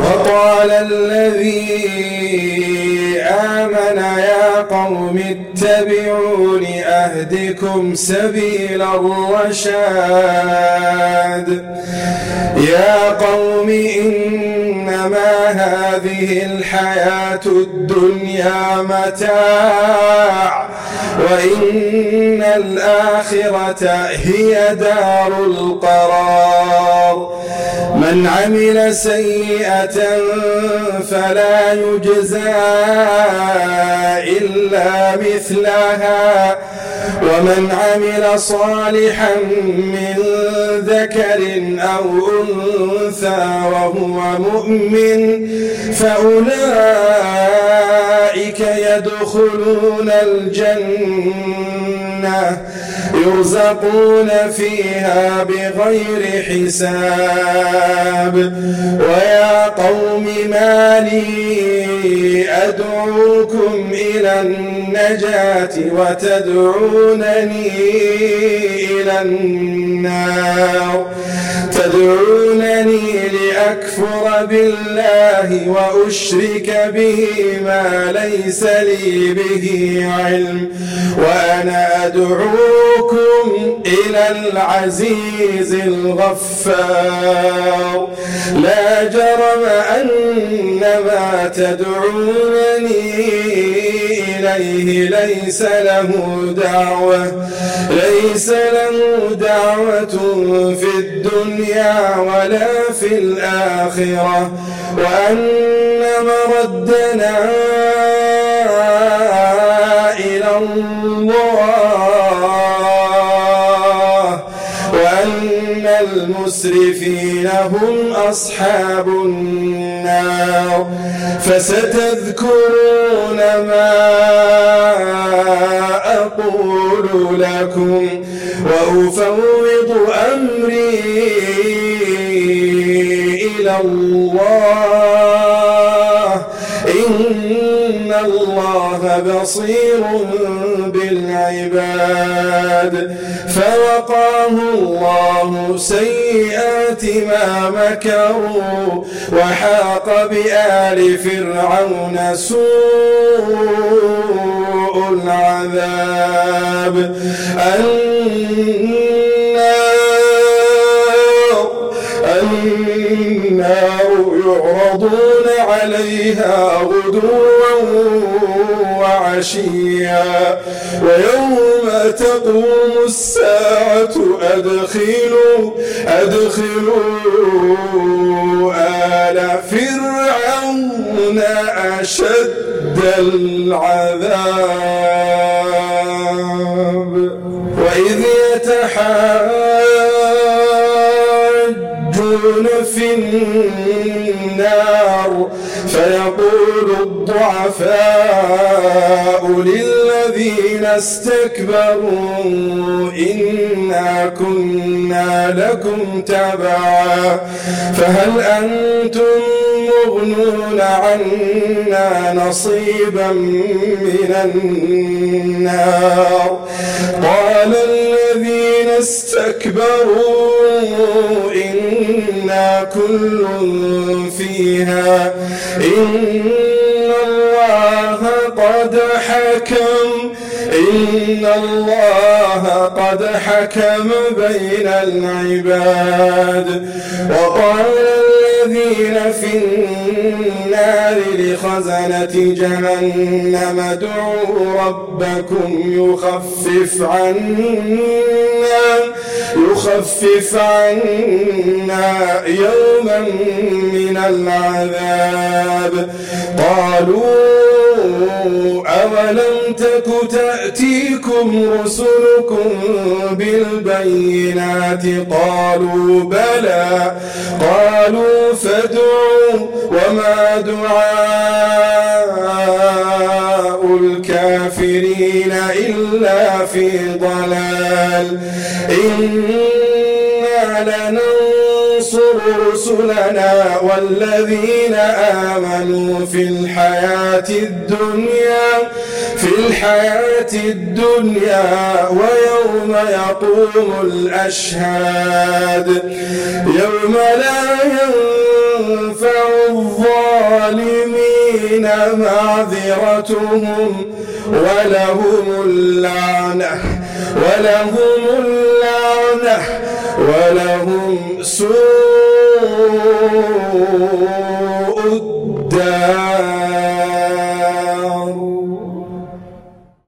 وقال الذي آمن يا قوم اتبعون أهدكم سبيل الرشاد يا قوم إنما هذه الحياة الدنيا متاع وإن الآخرة هي دار القرار من عمل سيئة فلا يجزى إلا مثلها ومن عمل صالحا من ذكر أو أنثى وهو مؤمن فأولئك يدخلون الجنة يرزقون فيها بغير حساب ويا قوم ما لي أدعوكم إلى النجاة وتدعونني إلى النار تدعونني لأكفر بالله وأشرك به ما ليس لي به علم وأنا أدعوكم إلى العزيز الغفار لا جرم أن ما تدعونني إليه ليس له دعوة في الدنيا ولا في الآخرة وأن مردنا إلى الله وأن المسرفين هم أصحاب النار فستذكرون ما أقول لكم وأفوض أمري إلى الله إن الله بصير بالعباد فوقاه الله سيئات ما مكروا وحاق بآل فرعون سوء العذاب النار يعرضون عليها غدوا وعشيا ويوم تقوم الساعة أدخلوا آل فرعون أشد العذاب وإذ يتحاجون في النار فيقول الضعفاء للذين استكبروا إنا كنا لكم تبعا فهل أنتم مغنون عنا نصيبا من النار قال الذين استكبروا إنا كل فيها إن الله قد حكم بين العباد وقال الذين في النار لخزنة جهنم ادعوا ربكم يخفف عنا يوما من العذاب قالوا أولم تك تأتيكم رسلكم بالبينات قالوا بلى قالوا فادعوا وما دعاء الكافرين إلا في ضلال إنا لننصر رسلنا والذين آمنوا في الحياة الدنيا ويوم يقوم الأشهاد يوم لا تنفع الظالمين معذرتهم ولهم اللعنة ولهم سوء الدار.